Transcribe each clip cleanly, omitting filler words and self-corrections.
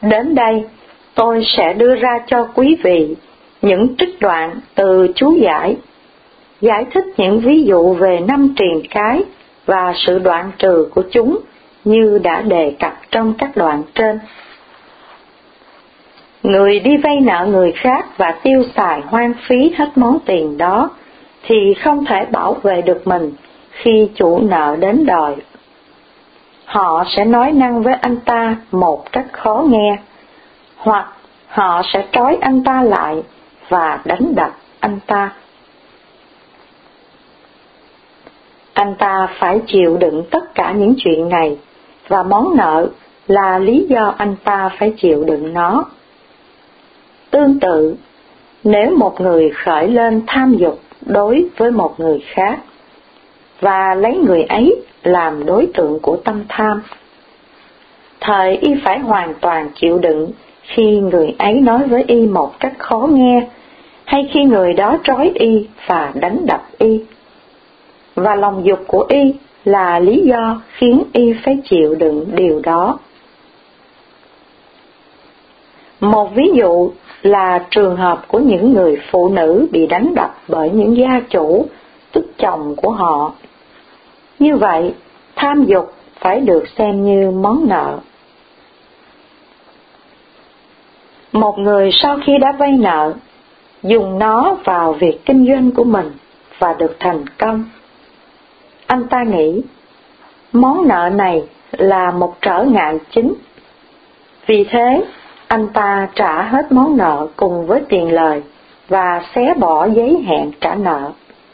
Đến đây, tôi sẽ đưa ra cho quý vị những trích đoạn từ chú giải thích những ví dụ về 5 triền cái và sự đoạn trừ của chúng như đã đề cập trong các đoạn trên. Người đi vay nợ người khác và tiêu xài hoang phí hết món tiền đó thì không thể bảo vệ được mình khi chủ nợ đến đòi. Họ sẽ nói năng với anh ta một cách khó nghe, hoặc họ sẽ trói anh ta lại và đánh đập anh ta. Anh ta phải chịu đựng tất cả những chuyện này, và món nợ là lý do anh ta phải chịu đựng nó. Tương tự, nếu một người khởi lên tham dục đối với một người khác, và lấy người ấy làm đối tượng của tâm tham, thời y phải hoàn toàn chịu đựng khi người ấy nói với y một cách khó nghe, hay khi người đó trói y và đánh đập y. Và lòng dục của y là lý do khiến y phải chịu đựng điều đó. Một ví dụ là trường hợp của những người phụ nữ bị đánh đập bởi những gia chủ, tức chồng của họ. Như vậy, tham dục phải được xem như món nợ. Một người sau khi đã vay nợ, dùng nó vào việc kinh doanh của mình và được thành công. Anh ta nghĩ, món nợ này là một trở ngại chính. Vì thế, anh ta trả hết món nợ cùng với tiền lời và xé bỏ giấy hẹn trả nợ.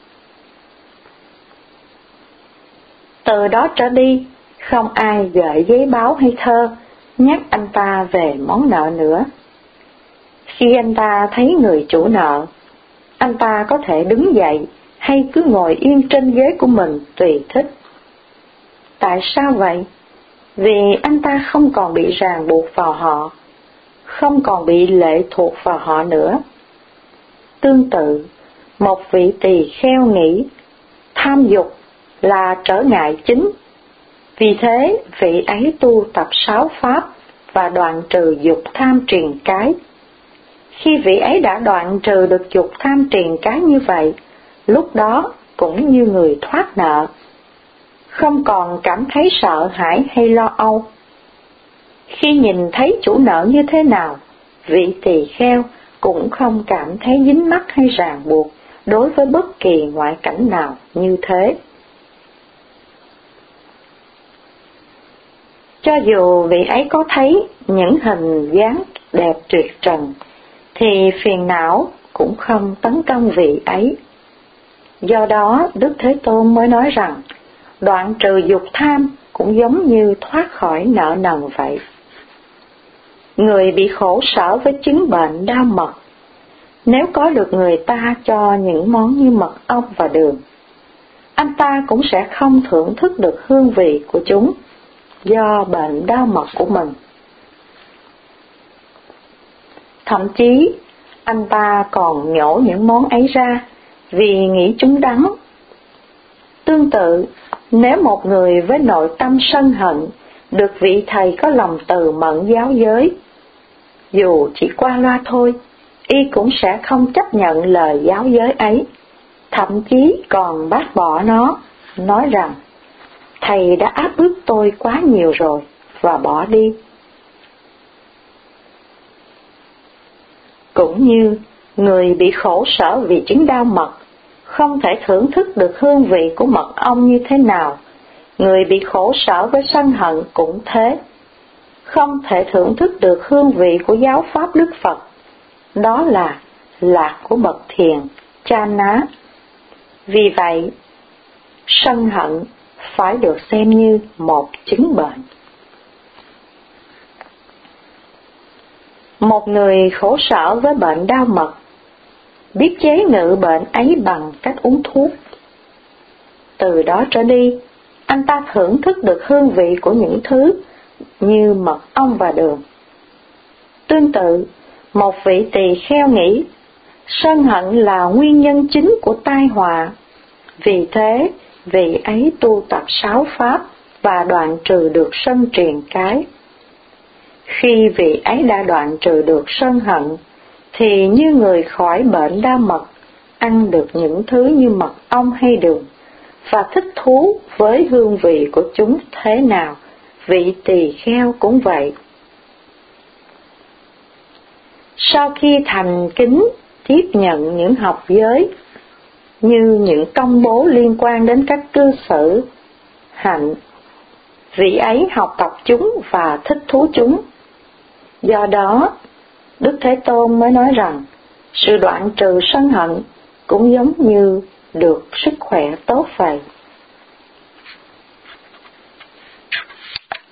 Từ đó trở đi, không ai gửi giấy báo hay thơ nhắc anh ta về món nợ nữa. Khi anh ta thấy người chủ nợ, anh ta có thể đứng dậy hay cứ ngồi yên trên ghế của mình tùy thích. Tại sao vậy? Vì anh ta không còn bị ràng buộc vào họ, không còn bị lệ thuộc vào họ nữa. Tương tự, một vị tỳ kheo nghĩ tham dục là trở ngại chính. Vì thế, vị ấy tu tập 6 pháp và đoạn trừ dục tham triền cái. Khi vị ấy đã đoạn trừ được dục tham triền cái như vậy, lúc đó cũng như người thoát nợ, không còn cảm thấy sợ hãi hay lo âu. Khi nhìn thấy chủ nợ như thế nào, vị tỳ kheo cũng không cảm thấy dính mắc hay ràng buộc đối với bất kỳ ngoại cảnh nào như thế. Cho dù vị ấy có thấy những hình dáng đẹp tuyệt trần, thì phiền não cũng không tấn công vị ấy. Do đó, Đức Thế Tôn mới nói rằng, đoạn trừ dục tham cũng giống như thoát khỏi nợ nần vậy. Người bị khổ sở với chứng bệnh đau mật, nếu có được người ta cho những món như mật ong và đường, anh ta cũng sẽ không thưởng thức được hương vị của chúng do bệnh đau mật của mình. Thậm chí, anh ta còn nhổ những món ấy ra vì nghĩ chúng đắng. Tương tự, nếu một người với nội tâm sân hận được vị thầy có lòng từ mẫn giáo giới, dù chỉ qua loa thôi, y cũng sẽ không chấp nhận lời giáo giới ấy, thậm chí còn bác bỏ nó, nói rằng, thầy đã áp bức tôi quá nhiều rồi, và bỏ đi. Cũng như người bị khổ sở vì chứng đau mật, không thể thưởng thức được hương vị của mật ong như thế nào, người bị khổ sở với sân hận cũng thế, không thể thưởng thức được hương vị của giáo pháp Đức Phật, đó là lạc của bậc thiền, chana. Vì vậy, sân hận phải được xem như một chứng bệnh. Một người khổ sở với bệnh đau mật, biết chế ngự bệnh ấy bằng cách uống thuốc. Từ đó trở đi, anh ta thưởng thức được hương vị của những thứ như mật ong và đường. Tương tự, một vị tỳ kheo nghĩ, sân hận là nguyên nhân chính của tai họa. Vì thế, vị ấy tu tập 6 pháp và đoạn trừ được sân triền cái. Khi vị ấy đã đoạn trừ được sân hận, thì như người khỏi bệnh đau mật, ăn được những thứ như mật ong hay đường, và thích thú với hương vị của chúng thế nào, vị tỳ kheo cũng vậy. Sau khi thành kính tiếp nhận những học giới, như những công bố liên quan đến các cư xử, hạnh, vị ấy học tập chúng và thích thú chúng. Do đó, Đức Thế Tôn mới nói rằng, sự đoạn trừ sân hận cũng giống như được sức khỏe tốt vậy.